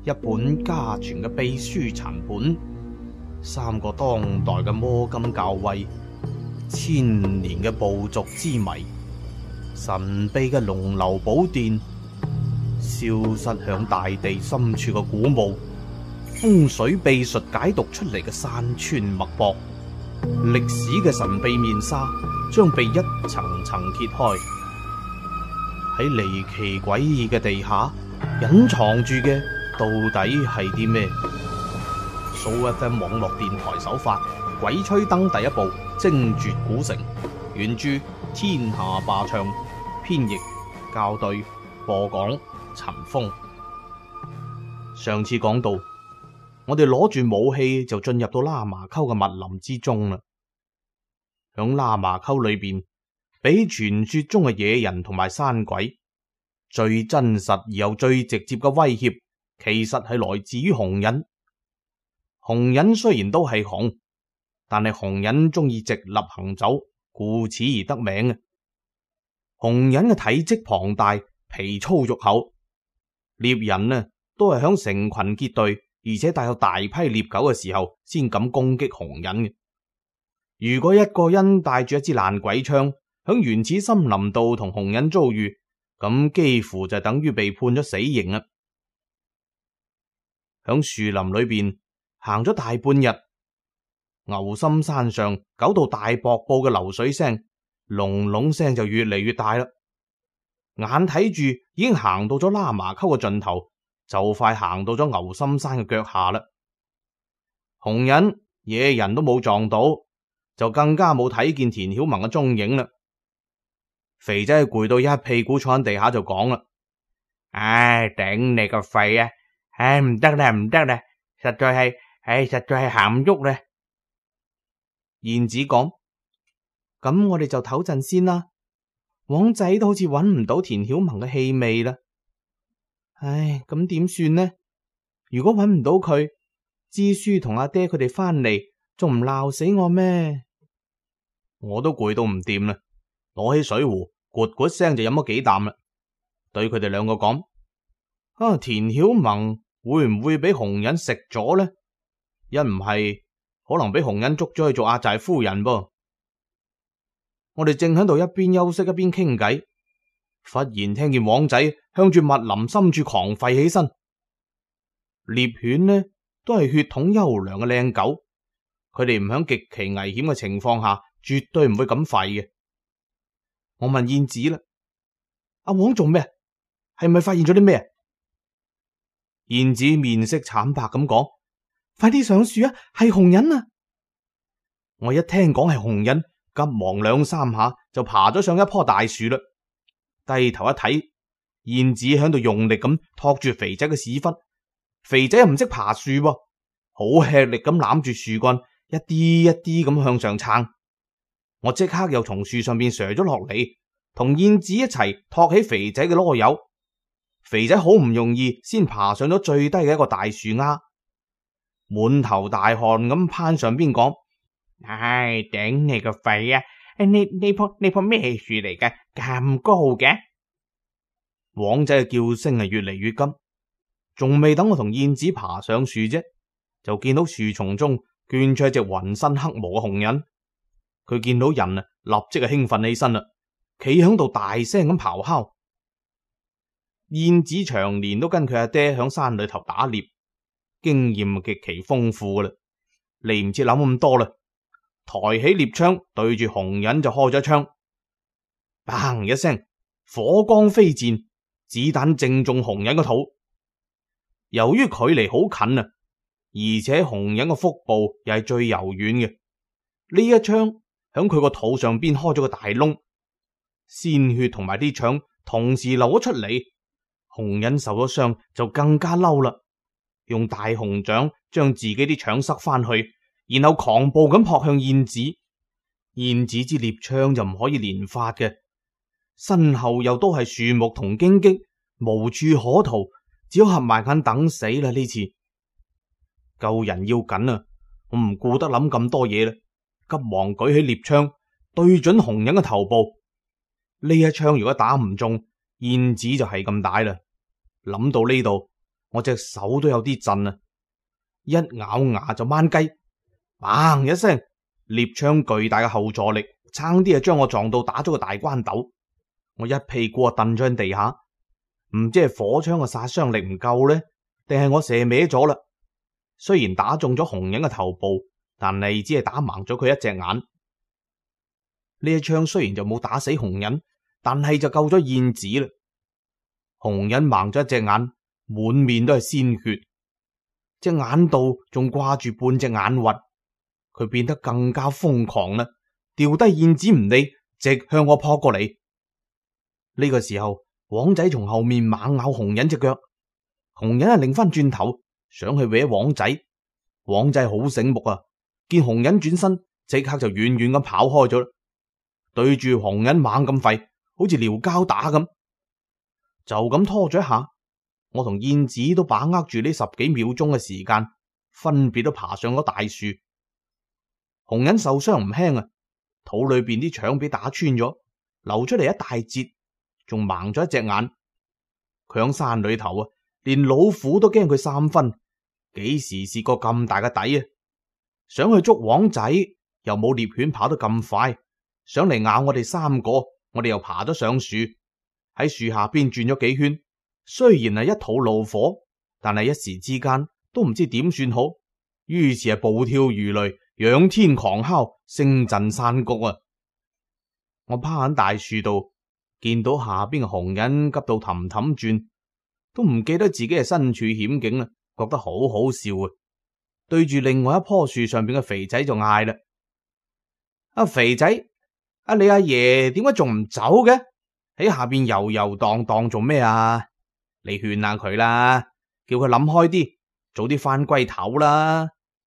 一本家傳嘅秘書殘本，三個當代嘅摸金校尉，千年嘅部族之謎，神秘嘅龍樓寶殿，消失響大地深處嘅古墓，風水秘術解讀出嚟嘅山川脈搏，歷史嘅神秘面紗將被一層層揭開。喺離奇詭異嘅地下隱藏住嘅到底係啲咩？SooFM 網絡電台首發《鬼吹燈》第一部《精絕古城》，原著天下霸唱，編譯校對，播講陳峰。上次講到，我哋攞住武器就進入到喇嘛溝嘅密林之中啦。響喇嘛溝裏邊，比傳說中嘅野人同埋山鬼最真實而又最直接嘅威脅，其實係來自於熊人。熊人雖然都係熊，但係熊人中意直立行走，故此而得名嘅。熊人嘅體積龐大，皮粗肉厚，獵人呢都係響成群結隊，而且帶有大批獵狗嘅時候，先敢攻擊熊人嘅。如果一個人帶住一支爛鬼槍，響原始森林度同熊人遭遇，咁幾乎就等於被判咗死刑啦。響樹林裏邊行咗大半日，牛心山上久到大瀑布嘅流水聲、隆隆聲就越嚟越大啦。眼睇住已經行到咗喇嘛溝嘅盡頭，就快行到咗牛心山嘅腳下啦。熊人、野人都冇撞到，就更加冇睇見田曉萌嘅蹤影啦。肥仔攰到一屁股坐喺地下就講啦：唉，頂你個肺啊！唉，唔得啦，唔得啦，實在係行唔喐啦。燕子講：咁我哋就唞陣先啦。王仔都好似揾唔到田曉萌嘅氣味啦。唉，咁點算呢？如果揾唔到佢，支書同阿爹佢哋翻嚟，仲唔鬧死我咩？我都攰到唔掂啦，攞起水壺，咕咕聲就飲咗幾啖啦。對佢哋兩個講：田曉萌會唔會俾熊人食咗呢？一唔係，可能俾熊人捉咗去做阿寨夫人噃。我哋正喺度一邊休息一邊傾偈，忽然聽見王仔向住密林深處狂吠起身。獵犬呢都係血統優良嘅靚狗，佢哋唔響極其危險嘅情況下，絕對唔會咁吠嘅。我問燕子啦：阿王做咩？係咪發現咗啲咩？燕子面色慘白咁講：快啲上樹啊，係熊人啊！我一聽講係熊人，急忙兩三下就爬咗上一棵大樹啦。低頭一睇，燕子喺度用力咁托住肥仔嘅屎忽，肥仔又唔識爬樹噃，好吃力咁攬住樹幹，一啲一啲咁向上撐。我即刻又從樹上邊瀡咗落嚟，同燕子一齊托起肥仔嘅囉柚。肥仔好唔容易先爬上咗最低嘅一個大樹丫，滿頭大汗咁攀上邊講：唉，頂你個肺啊！呢棵咩樹嚟嘅？咁高嘅？王仔嘅叫聲係越嚟越急，仲未等我同燕子爬上樹啫，就見到樹叢中捲出一隻渾身黑毛嘅熊人。佢見到人啊，立即係興奮起身啦，企響度大聲咁咆哮。燕子長年都跟佢阿爹響山裏頭打獵，經驗極其豐富噶啦，嚟唔切諗咁多啦，抬起獵槍對住熊人就開咗槍，砰一聲，火光飛濺，子彈正中熊人個肚。由於距離好近啊，而且熊人個腹部又係最柔軟嘅，呢一槍響佢個肚上邊開咗個大窿，鮮血同埋啲腸同時流咗出嚟。熊人受咗傷就更加嬲啦，用大熊掌將自己啲腸塞翻去，然後狂暴咁撲向燕子。燕子支獵槍就唔可以連發嘅，身後又都係樹木同荊棘，無處可逃，只好合埋眼等死啦。呢次救人要緊啊，我唔顧得諗咁多嘢啦，急忙舉起獵槍對準熊人嘅頭部。呢一槍如果打唔中，燕子就係咁大啦。諗到呢度， 我隻手都有啲震啊！一咬牙就掹雞，砰一聲，獵槍巨大嘅後坐力差啲將我撞到打咗個大關斗，我一屁股蹬咗喺地下。唔知係火槍嘅殺傷力唔夠呢，定係我射歪咗啦？雖然打中咗紅人嘅頭部，但係只係打盲咗佢一隻眼。呢一槍雖然就冇打死紅人，但係就救咗燕子啦。紅人盲咗一隻眼，滿面都係鮮血，隻眼度仲掛住半隻眼核。佢變得更加瘋狂啦，掉低燕子唔理，直向我撲過嚟。呢個時候，黃仔從後面猛咬紅人隻腳，紅人係擰翻轉頭想去搲黃仔。黃仔好醒目啊，見紅人轉身，即刻就遠遠咁跑開咗，對住紅人猛咁吠，好似撩交打咁。就咁拖咗一下，我同燕子都把握住呢10幾秒鐘嘅時間，分別都爬上咗大樹。紅人受傷唔輕啊，肚裏邊啲腸俾打穿咗，流出嚟一大截，仲盲咗一隻眼。佢響山裏頭啊，連老虎都驚佢3分，幾時試過咁大嘅底啊？想去捉黃仔，又冇獵犬跑得咁快，想嚟咬我哋3個，我哋又爬咗上樹，喺樹下邊轉咗幾圈。雖然係一肚怒火，但係一時之間都唔知點算好，於是係暴跳如雷，仰天狂哮，聲震山谷啊！我趴喺大樹度，見到下邊嘅紅人急到氹氹轉，都唔記得自己係身處險境啦，覺得好好笑啊！對住另外一棵樹上邊嘅肥仔就嗌啦：阿肥仔，你阿爺點解仲唔走嘅？喺下邊遊遊蕩蕩做咩啊？你勸下佢啦，叫佢諗開啲，早啲翻歸頭啦。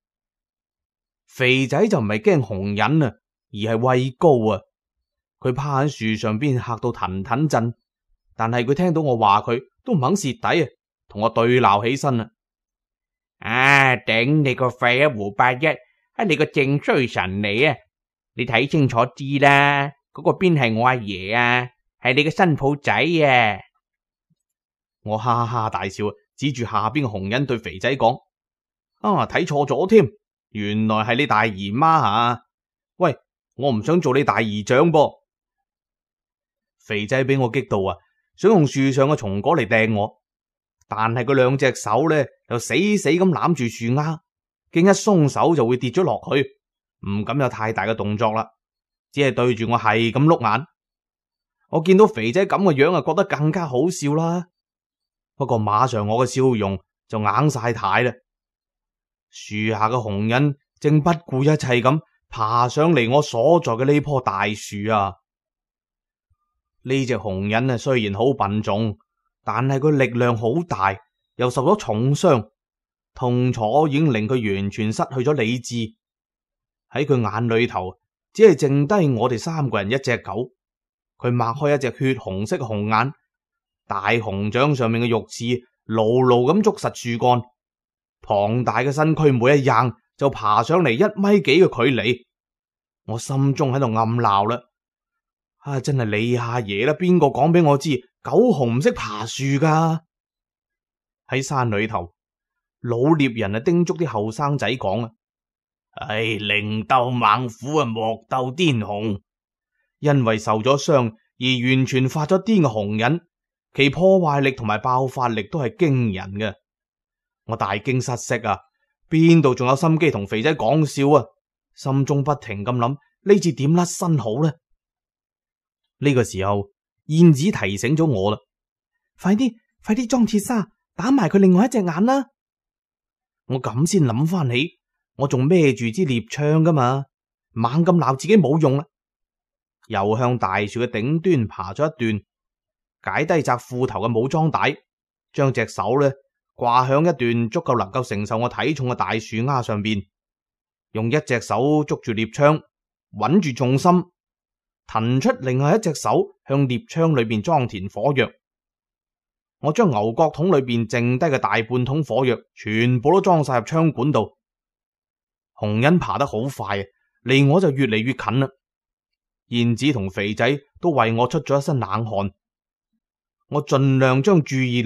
肥仔就唔係驚紅人啊，而係畏高啊！佢趴喺樹上邊嚇到騰騰震，但係佢聽到我話佢都唔肯蝕底啊，同我對鬧起身啦！頂你個肺啊，胡八一，你個正衰神嚟啊！你睇清楚啲啦，嗰個邊係我阿爺啊，係你個新抱仔啊！我哈哈大笑，指住下邊嘅紅人對肥仔講：睇錯咗添，原來係你大姨媽吓！喂，我唔想做你大姨丈噃！肥仔俾我激到啊，想用樹上嘅松果嚟掟我，但係佢2隻手咧又死死咁攬住樹丫，驚一鬆手就會跌咗落去，唔敢有太大嘅動作啦，只係對住我係咁碌眼。我見到肥仔咁嘅樣啊，覺得更加好笑啦。不過馬上我嘅笑容就硬晒軚啦。樹下嘅紅人正不顧一切咁爬上嚟我所在嘅呢棵大樹啊！呢隻紅人啊，雖然好笨重，但係佢力量好大，又受咗重傷，痛楚已經令佢完全失去咗理智。喺佢眼裏頭，只係剩低我哋3個人一隻狗。佢擘開一隻血紅色嘅紅眼，大熊掌上面嘅肉刺牢牢咁捉實樹幹，龐大嘅身軀每一硬就爬上嚟1米幾嘅距離。我心中喺度暗鬧啦：真係你阿爺啦！邊個講俾我知狗熊唔識爬樹噶？喺山裏頭，老獵人叮囑啲後生仔講：寧鬥猛虎啊，莫鬥癲熊。因為受咗傷而完全發咗癲嘅紅人，其破壞力同埋爆發力都係驚人嘅。我大驚失色啊，邊度仲有心機同肥仔講笑啊？心中不停咁諗，呢次點甩身好呢？呢個時候，燕子提醒咗我啦：快啲裝鐵砂，打埋佢另外一隻眼啦！我咁先諗翻起，我仲孭住支獵槍噶嘛，猛咁鬧自己冇用啦。又向大樹嘅頂端爬咗一段，解低紮褲頭嘅武裝帶，將隻手咧掛響一段足夠能夠承受我體重嘅大樹丫上邊，用一隻手捉住獵槍，穩住重心，騰出另外一隻手向獵槍裏邊裝填火藥。我將牛角筒裏邊剩低嘅大半桶火藥全部都裝晒入槍管度。紅人爬得好快，離我就越嚟越近啦。燕子同肥仔都為我出咗一身冷汗。我盡量將注意力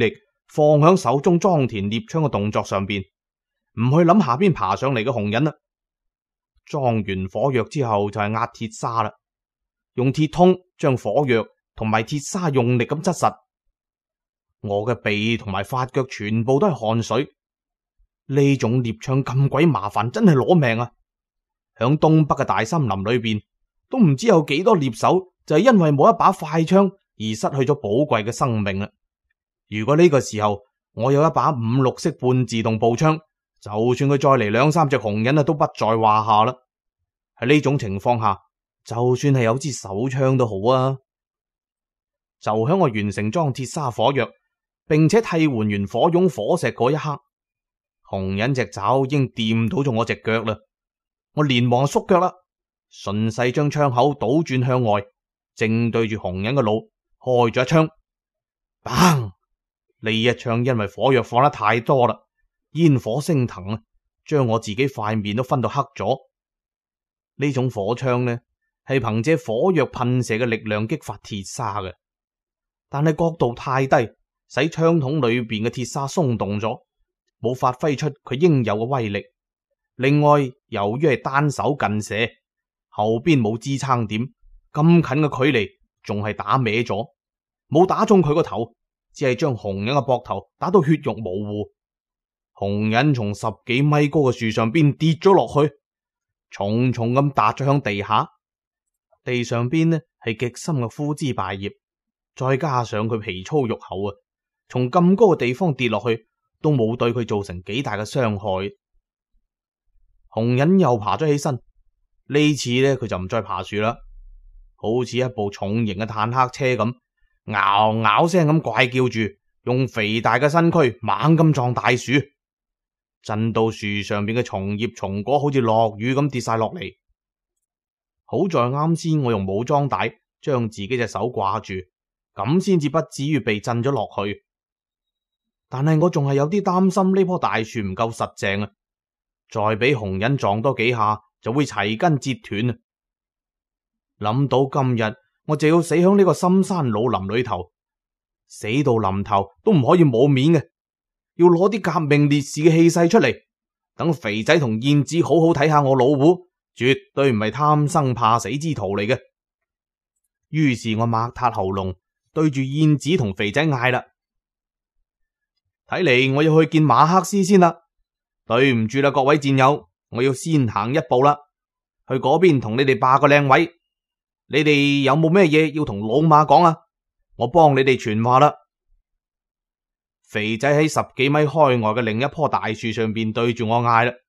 放響手中裝填獵槍嘅動作上邊，唔去諗下邊爬上嚟嘅紅人啦。裝完火藥之後就係壓鐵砂啦，用鐵通將火藥同埋鐵砂用力咁擠實。我嘅鼻同埋髮腳全部都係汗水。呢種獵槍咁鬼麻煩，真係攞命啊！響東北嘅大森林裏邊，都唔知有幾多獵手就係因為冇一把快槍而失去咗寶貴嘅生命啦。如果呢個時候我有一把5、6式半自動步槍，就算佢再嚟2、3隻紅人啊，都不在話下啦。喺呢種情況下，就算係有支手槍都好啊。就響我完成裝鐵砂火藥，並且替換完火絨火石嗰一刻，紅人隻爪已經掂到咗我隻腳啦。我連忙縮腳啦，順勢將槍口倒轉向外，正對住紅人嘅腦開咗一槍。砰！呢一槍因為火藥放得太多啦，煙火升騰啊，將我自己塊面都燻到黑咗。呢種火槍呢，係憑借火藥噴射嘅力量擊發鐵砂嘅，但係角度太低，使槍筒裏邊嘅鐵砂鬆動咗，冇發揮出佢應有嘅威力。另外，由於係單手近射，後邊冇支撐點，咁近嘅距離仲係打歪咗，冇打中佢個頭，只係將紅人嘅膊頭打到血肉模糊。紅人從10幾米高嘅樹上邊跌咗落去，重重咁踏咗響地下。地上邊呢係極深嘅枯枝敗葉，再加上佢皮粗肉厚啊，從咁高嘅地方跌落去都冇對佢造成幾大嘅傷害。紅人又爬咗起身，呢次呢佢就唔再爬樹啦，好似一部重型嘅坦克車咁，嗷嗷聲咁怪叫住，用肥大嘅身軀猛咁撞大樹，震到樹上邊嘅松葉松果好似落雨咁跌晒落嚟。好在啱先我用武裝帶將自己隻手掛住，咁先至不至於被震咗落去。但係我仲係有啲擔心呢棵大樹唔夠實淨啊，再俾紅人撞多幾下就會齊根折斷啊！諗到今日我就要死響呢個深山老林裏頭，死到臨頭都唔可以冇面嘅，要攞啲革命烈士嘅氣勢出嚟，等肥仔同燕子好好睇下我老虎，絕對唔係貪生怕死之徒嚟嘅。於是我擘塌喉嚨對住燕子同肥仔嗌啦：睇嚟我要去見馬克思先啦，對唔住啦各位戰友，我要先行一步啦，去嗰邊同你哋霸個靚位。你哋有冇咩嘢要同老馬講啊？我幫你哋傳話啦。肥仔喺10幾米開外嘅另一棵大樹上邊對住我嗌啦：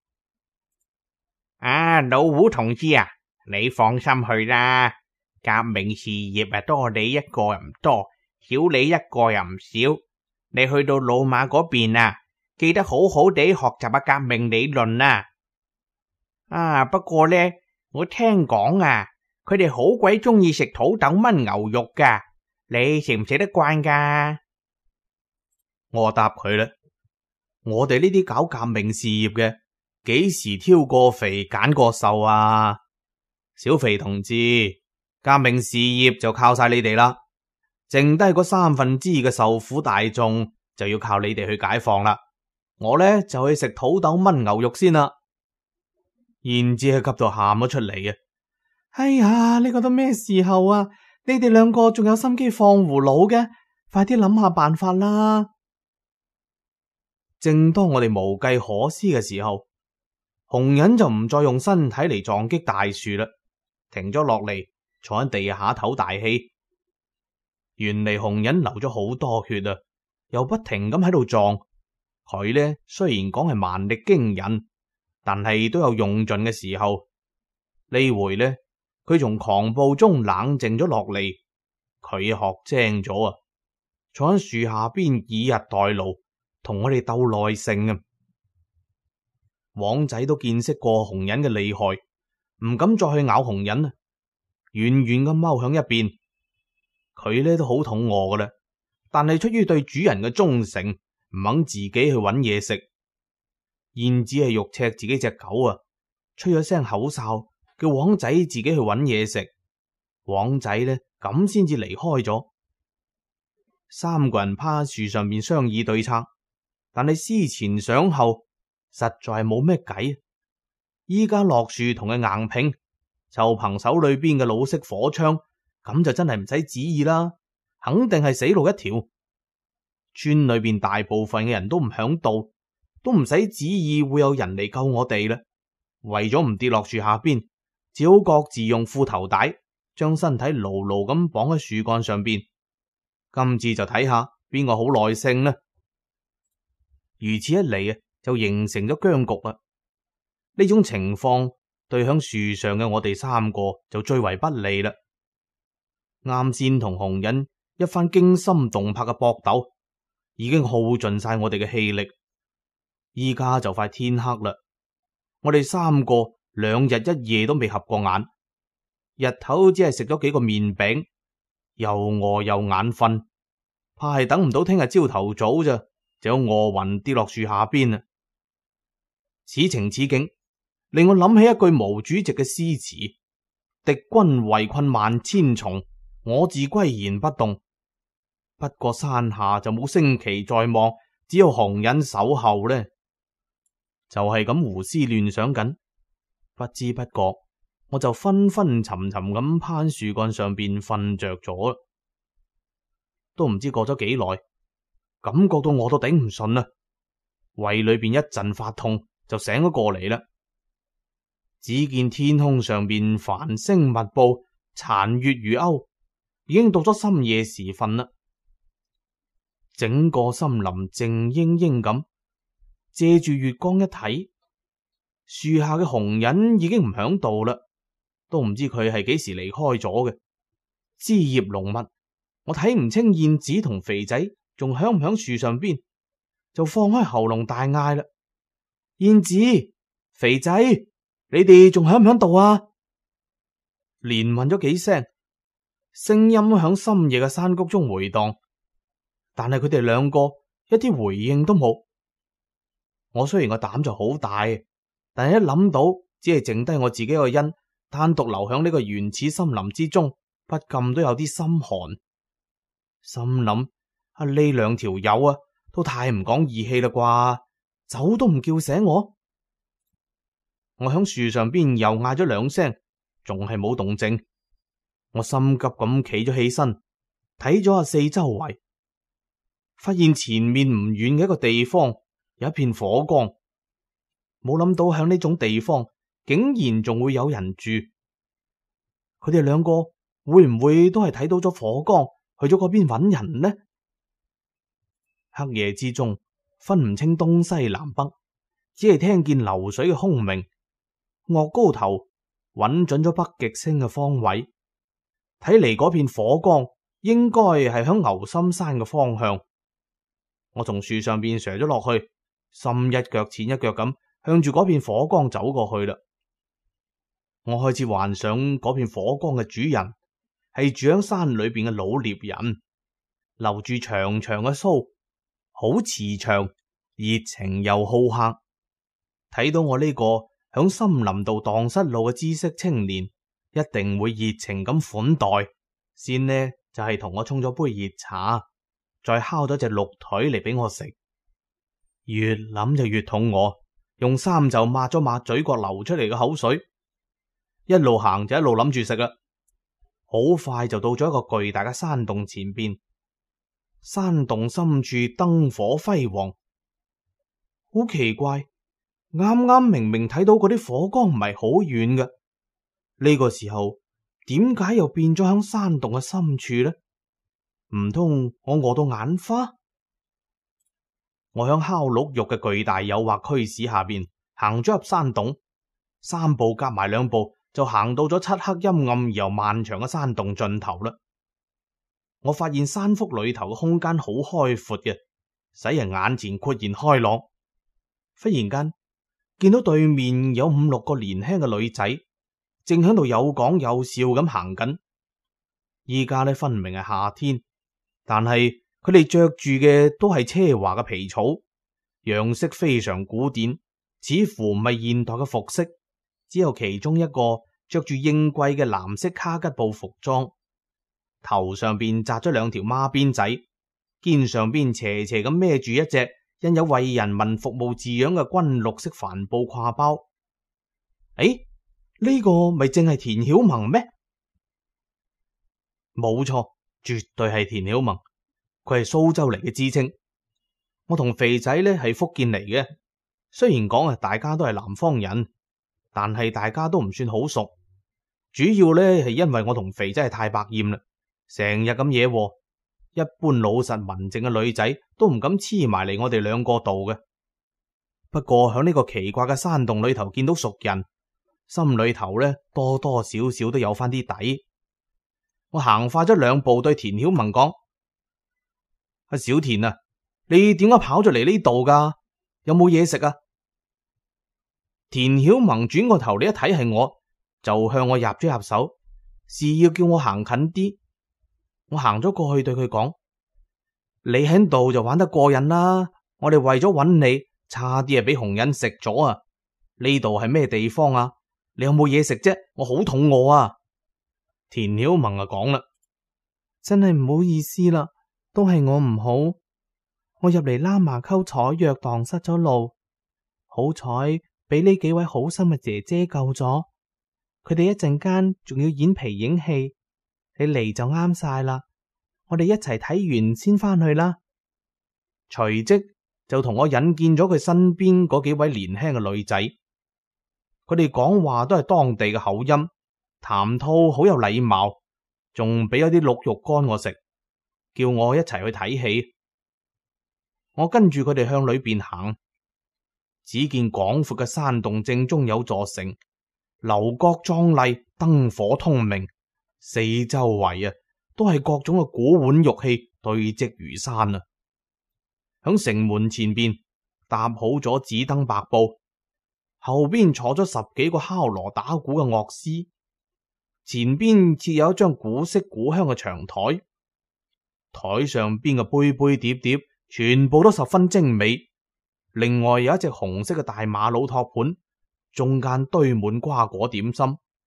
啊，老胡同志啊，你放心去啦，革命事業啊多你一個又唔多，少你一個又唔少。你去到老馬嗰邊啊，記得好好地學習下革命理論啊。啊，不過呢，我聽講啊，佢哋好鬼中意食土豆炆牛肉噶，你食唔食得慣噶？我答佢啦，我哋呢啲搞革命事業嘅，幾時挑過肥揀過瘦啊？小肥同志，革命事業就靠晒你哋啦，剩低嗰2/3嘅受苦大眾就要靠你哋去解放啦。我呢就去食土豆炆牛肉先啦。燕子係急到喊咗出嚟啊！哎呀，呢個都咩時候啊？你哋兩個仲有心機放葫蘆嘅，快啲諗下辦法啦！正當我哋無計可施嘅時候，紅人就唔再用身體嚟撞擊大樹啦，停咗落嚟，坐喺地下唞大氣。原嚟紅人流咗好多血啊，又不停咁喺度撞。佢呢雖然講係蠻力驚人，但係都有用盡嘅時候。呢回呢，佢從狂暴中冷靜咗落嚟，佢學精咗啊，坐喺樹下邊以逸待勞，同我哋鬥耐性啊。黃仔都見識過紅人嘅厲害，唔敢再去咬紅人啊，遠遠咁踎響一邊。佢呢都好肚餓噶啦，但係出於對主人嘅忠誠，唔肯自己去揾嘢食。燕子係肉赤自己隻狗啊，吹咗聲口哨，叫黃仔自己去揾嘢食。黃仔呢咁先至離開咗。 3個人趴喺樹上面商議對策，但係思前想後，實在係冇咩計。依家落樹同佢硬拼，就憑手裏邊嘅老式火槍，咁就真係唔使旨意啦，肯定係死路一條。村裏邊大部分嘅人都唔響度，都唔使旨意會有人嚟救我哋啦。為咗唔跌落樹下邊，只好各自用褲頭帶將身體牢牢咁綁喺樹幹上邊。今次就睇下邊個好耐性呢？如此一嚟啊，就形成咗僵局啦。呢種情況對響樹上嘅我哋3個就最為不利啦。啱先同紅人一番驚心動魄嘅搏鬥，已經耗盡晒我哋嘅氣力。依家就快天黑啦，我哋3個2日1夜都未合過眼，日頭只係食咗幾個麵餅，又餓又眼瞓，怕係等唔到聽日朝頭早咋，就有餓暈跌落樹下邊啦。此情此景，令我諗起一句毛主席嘅詩詞：敵軍圍困萬千重，我自巋然不動。不過山下就冇升旗在望，只有紅人守候呢。就係咁胡思亂想緊，不知不覺我就昏昏沉沉咁攀樹幹上邊瞓着咗。都唔知過咗幾耐，感覺到我都頂唔順啦，胃裏邊一陣發痛，就醒咗過嚟啦。只見天空上邊繁星密布，殘月如鈎，已經到咗深夜時分啦。整個森林靜英英咁，借住月光一睇，樹下嘅紅人已經唔響度啦，都唔知佢係幾時離開咗嘅。枝葉濃密，我睇唔清燕子同肥仔仲響唔響樹上邊，就放開喉嚨大嗌啦：燕子、肥仔，你哋仲響唔響度啊？連問咗幾聲，聲音響深夜嘅山谷中回蕩，但係佢哋2個一啲回應都冇。我雖然個膽就好大，但係一諗到只係剩低我自己個人單獨留響呢個原始森林之中，不禁都有啲心寒。心諗啊，呢2條友啊都太唔講義氣啦啩，走都唔叫醒我。我響樹上邊又嗌咗2聲，仲係冇動靜。我心急咁企咗起身，睇咗下四周圍，發現前面唔遠嘅一個地方有一片火光。冇諗到響呢種地方竟然仲會有人住。佢哋2個會唔會都係睇到咗火光，去咗嗰邊揾人呢？黑夜之中分唔清東西南北，只係聽見流水嘅轟鳴。岳高頭揾準咗北極星嘅方位，睇嚟嗰片火光應該係響牛心山嘅方向。我從樹上邊瀡咗落去，深一腳淺一腳咁向住嗰片火光走過去啦。我開始幻想嗰片火光嘅主人係住喺山裏邊嘅老獵人，留住長長嘅鬚，好慈祥，熱情又好客。睇到我呢個響森林度蕩失路嘅知識青年，一定會熱情咁款待。先呢就係同我沖咗杯熱茶，再烤咗隻鹿腿嚟俾我食。越諗就越肚餓，用衫袖抹咗抹嘴角流出嚟嘅口水，一路行就一路諗住食啦。好快就到咗一個巨大嘅山洞前邊，山洞深處燈火輝煌。好奇怪，啱啱明明睇到嗰啲火光唔係好遠嘅，呢個時候點解又變咗響山洞嘅深處呢？唔通我餓到眼花？我響烤鹿肉嘅巨大誘惑驅使下邊行咗入山洞，3步夾埋2步就行到咗漆黑陰暗又漫長嘅山洞盡頭啦。我發現山腹裏頭嘅空間好開闊嘅，使人眼前豁然開朗。忽然間見到對面有5、6個年輕嘅女仔，正喺度有講有笑咁行緊。依家呢分明係夏天，但係佢哋着住嘅都係奢華嘅皮草，樣式非常古典，似乎唔係現代嘅服飾。只有其中一個着住應季嘅藍色卡吉布服裝，頭上邊紮咗2條孖辮仔， 肩上邊斜斜咁孭住一隻印有為人民服務字樣嘅軍綠色帆布挎包。誒，呢個咪正係田曉萌咩？冇錯，絕對係田曉萌。佢係蘇州嚟嘅知青。我同肥仔呢係福建嚟嘅，雖然講大家都係南方人，但係大家都唔算好熟。主要呢係因為我同肥仔係太百厭啦，成日咁惹禍，一般老實文靜嘅女仔都唔敢黐埋嚟我哋兩個度嘅。不過響呢個奇怪嘅山洞裏頭見到熟人，心裏頭呢多多少少都有翻啲底。我行快咗2步，對田曉萌講：阿小田啊，你點解跑咗嚟呢度噶？有冇嘢食啊？田曉萌轉個頭，你一睇係我，就向我入咗入手，示意要叫我行近啲。我行咗過去對佢講：你喺度就玩得過癮啦，我哋為咗揾你，差啲係俾紅人食咗啊！呢度係咩地方啊？你有冇嘢食啫？我好肚餓啊！田曉萌啊講啦：真係唔好意思啦，都係我唔好，我入嚟喇嘛溝採藥蕩失咗路，好彩俾呢幾位好心嘅姐姐救咗，佢哋一陣間仲要演皮影戲，你嚟就啱晒啦，我哋一齊睇完先翻去啦。隨即就同我引薦咗佢身邊嗰幾位年輕嘅女仔，佢哋講話都係當地嘅口音，談吐好有禮貌，仲俾咗啲鹿肉乾我食，叫我一齊去睇戲。我跟住佢哋向裏邊行，只見廣闊嘅山洞正中有座城，樓閣壯麗，燈火通明，四周圍都係各種嘅古玩玉器堆積如山啊！響城門前邊搭好咗紫燈白布，後邊坐咗10幾個敲鑼打鼓嘅樂師，前邊設有一張古色古香嘅長台，台上邊嘅杯杯碟碟全部都十分精美。另外有一隻紅色嘅大馬魯托盤，中間堆滿瓜果點心。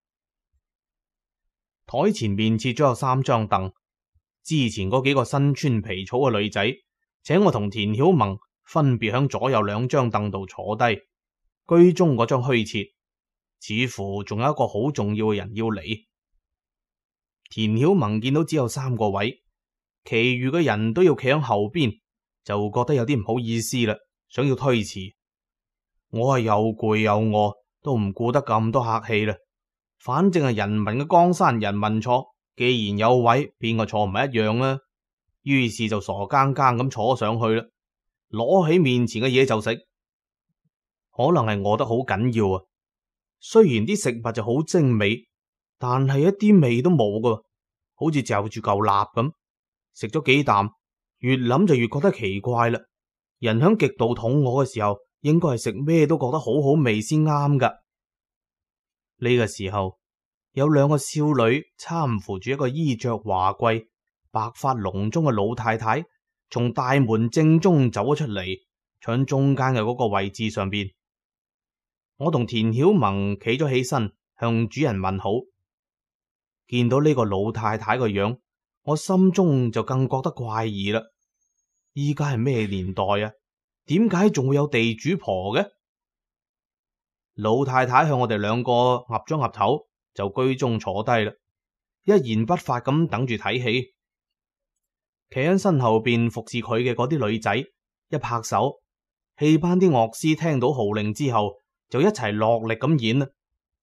台前面設咗有3張凳，之前嗰幾個身穿皮草嘅女仔，請我同田曉萌分別響左右2張凳度坐低，居中嗰張虛設，似乎仲有一個好重要嘅人要嚟。田曉萌見到只有3個位，其餘嘅人都要企響後邊，就覺得有啲唔好意思啦，想要推辭。我係又攰又餓，都唔顧得咁多客氣啦。反正係人民嘅江山，人民坐，既然有位，邊個坐唔係一樣啦？於是就傻更更咁坐上去啦，攞起面前嘅嘢就食。可能係餓得好緊要啊！雖然啲食物就好精美，但係一啲味都冇噶，好似嚼住嚿蠟咁。食咗幾啖，越諗就越覺得奇怪啦。人響極度肚餓嘅時候，應該係食咩都覺得好好味先啱噶。呢個時候，有2個少女攙扶住一個衣着華貴、白髮濃妝嘅老太太，從大門正中走咗出嚟，搶中間嘅嗰個位置上邊。我同田曉萌企咗起身，向主人問好。見到呢個老太太個樣，我心中就更覺得怪異啦。依家係咩年代啊？點解仲會有地主婆嘅？老太太向我哋2個岌咗岌頭，就居中坐低啦，一言不發咁等住睇戲。企喺身後邊服侍佢嘅嗰啲女仔一拍手，戲班啲樂師聽到號令之後，就一齊落力咁演啦。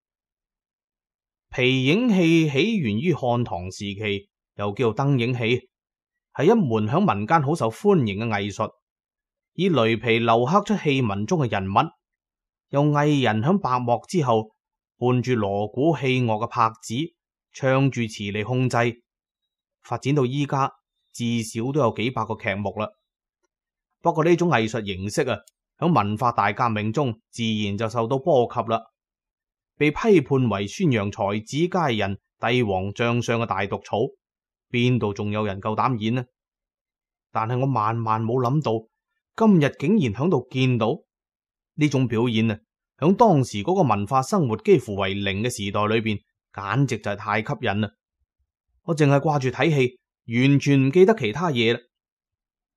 皮影戲起源於漢唐時期，又叫燈影戲，係一門響民間好受歡迎嘅藝術，以雷皮鏤刻出戲文中嘅人物，由藝人響白幕之後伴住鑼鼓器樂嘅拍子，唱住詞嚟控制。發展到依家，至少都有幾百個劇目啦。不過呢種藝術形式響文化大革命中自然就受到波及啦，被批判為宣揚才子佳人、帝王將相嘅大毒草，邊度仲有人夠膽演呢？但係我萬萬冇諗到，今日竟然響度見到呢種表演響當時嗰個文化生活幾乎為零嘅時代裏邊，簡直就係太吸引啦！我淨係掛住睇戲，完全唔記得其他嘢啦。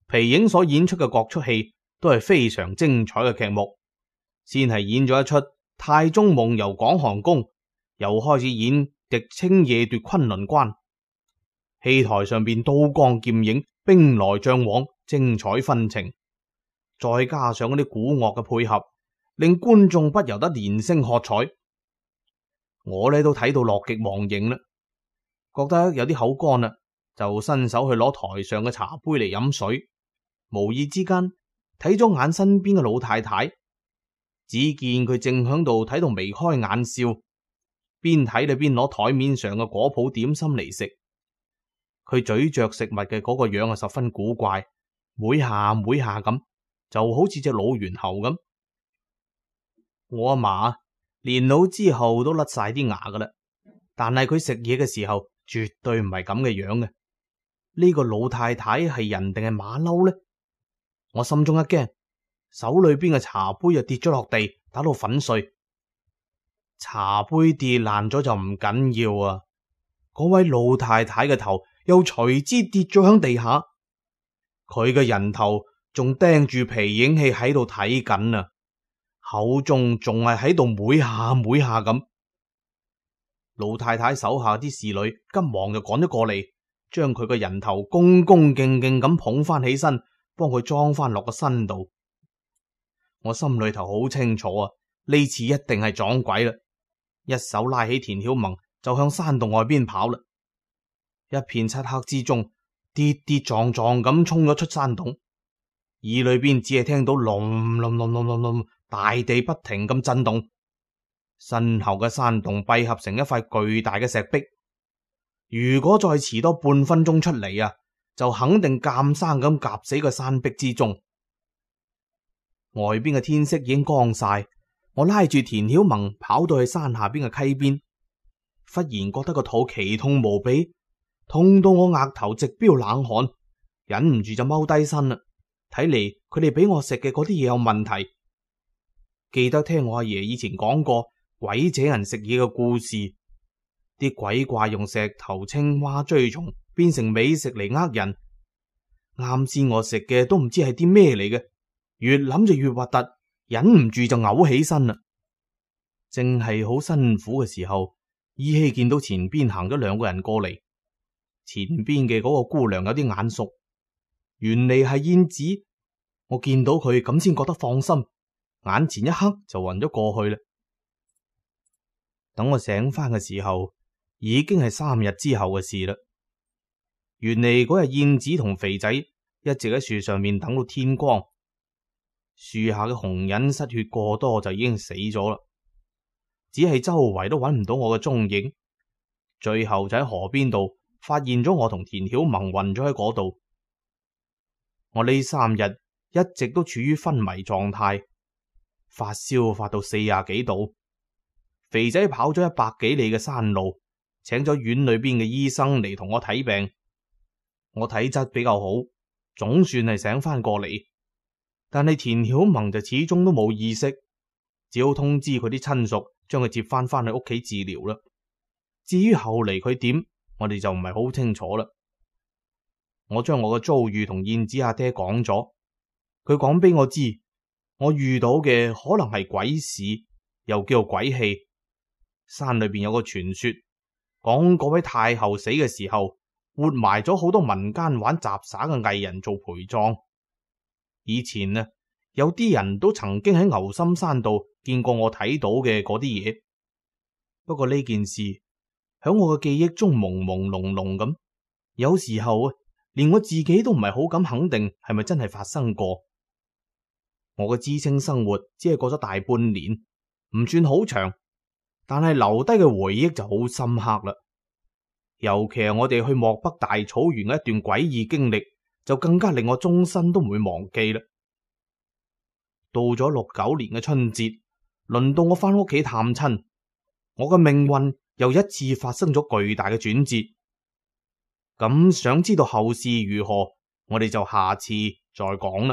皮影所演出嘅各出戲都係非常精彩嘅劇目。先係演咗一出《太宗夢遊廣寒宮》，又開始演《狄青夜奪崑崙關》。戲台上邊刀光劍影、兵來將往，精彩紛呈，再加上嗰啲鼓樂嘅配合，令觀眾不由得連聲喝彩。我呢都睇到樂極忘形啦，覺得有啲口乾啦，就伸手去攞台上嘅茶杯嚟飲水。無意之間睇咗眼身邊嘅老太太，只見佢正響度睇到眉開眼笑，邊睇就邊攞台面上嘅果脯點心嚟食。佢咀嚼食物嘅嗰個樣啊，十分古怪，每下每下咁，就好似隻老猿猴咁。我阿嫲年老之後都甩晒啲牙噶啦，但係佢食嘢嘅時候絕對唔係咁嘅樣嘅。呢個老太太係人定係馬騮呢？我心中一驚，手裏邊嘅茶杯又跌咗落地，打到粉碎。茶杯跌爛咗就唔緊要啊，嗰位老太太嘅頭又隨之跌咗響地下，佢嘅人頭仲盯住皮影戲喺度睇緊啊，口中仲係喺度每下每下咁。老太太手下啲侍女急忙就趕咗過嚟，將佢個人頭恭恭敬敬咁捧翻起身，幫佢裝翻落個身度。我心裏頭好清楚啊，呢次一定係撞鬼啦！一手拉起田曉萌就向山洞外邊跑啦。一片漆黑之中，跌跌撞撞咁衝咗出山洞，耳裏邊只係聽到隆隆隆隆隆隆，大地不停咁震動。身後嘅山洞閉合成一塊巨大嘅石壁，如果再遲多半分鐘出嚟啊，就肯定監生咁夾死個山壁之中。外邊嘅天色已經光晒，我拉住田曉萌跑到去山下邊嘅溪邊，忽然覺得個肚奇痛無比，痛到我額頭直飆冷汗，忍唔住就踎低身啦。睇嚟佢哋俾我食嘅嗰啲嘢有問題。記得聽我阿爺以前講過鬼扯人食嘢嘅故事，啲鬼怪用石頭、青蛙、蛆蟲變成美食嚟呃人。啱先我食嘅都唔知係啲咩嚟嘅，越諗就越核突，忍唔住就嘔起身啦。正係好辛苦嘅時候，依稀見到前邊行咗兩個人過嚟。前邊嘅嗰個姑娘有啲眼熟，原嚟係燕子。我見到佢咁先覺得放心，眼前一黑就暈咗過去啦。等我醒翻嘅時候，已經係3日之後嘅事啦。原嚟嗰日燕子同肥仔一直喺樹上面等到天光，樹下嘅紅人失血過多就已經死咗啦，只係周圍都揾唔到我嘅蹤影。最後就喺河邊度發現咗我同田曉萌暈咗喺嗰度。我呢3日一直都處於昏迷狀態，發燒發到40幾度。肥仔跑咗100幾里嘅山路，請咗院裏邊嘅醫生嚟同我睇病。我體質比較好，總算係醒翻過嚟。但係田曉萌就始終都冇意識，只好通知佢啲親屬將佢接翻去屋企治療啦。至於後嚟佢點，我哋就唔係好清楚啦。我將我嘅遭遇同燕子阿爹講咗，佢講俾我知，我遇到嘅可能係鬼使，又叫做鬼氣。山裏邊有個傳說，講嗰位太后死嘅時候，活埋咗好多民間玩雜耍嘅藝人做陪葬。以前啊，有啲人都曾經喺牛心山度見過我睇到嘅嗰啲嘢。不過呢件事響我嘅記憶中朦朦朧朧咁，有時候啊，連我自己都唔係好敢肯定係咪真係發生過。我嘅知青生活只係過咗大半年，唔算好長，但係留低嘅回憶就好深刻啦。尤其係我哋去漠北大草原嘅一段詭異經歷，就更加令我終身都唔會忘記啦。到咗69年嘅春節，輪到我翻屋企探親，我嘅命運又一次發生咗巨大嘅轉折。咁想知道後事如何，我哋就下次再講啦。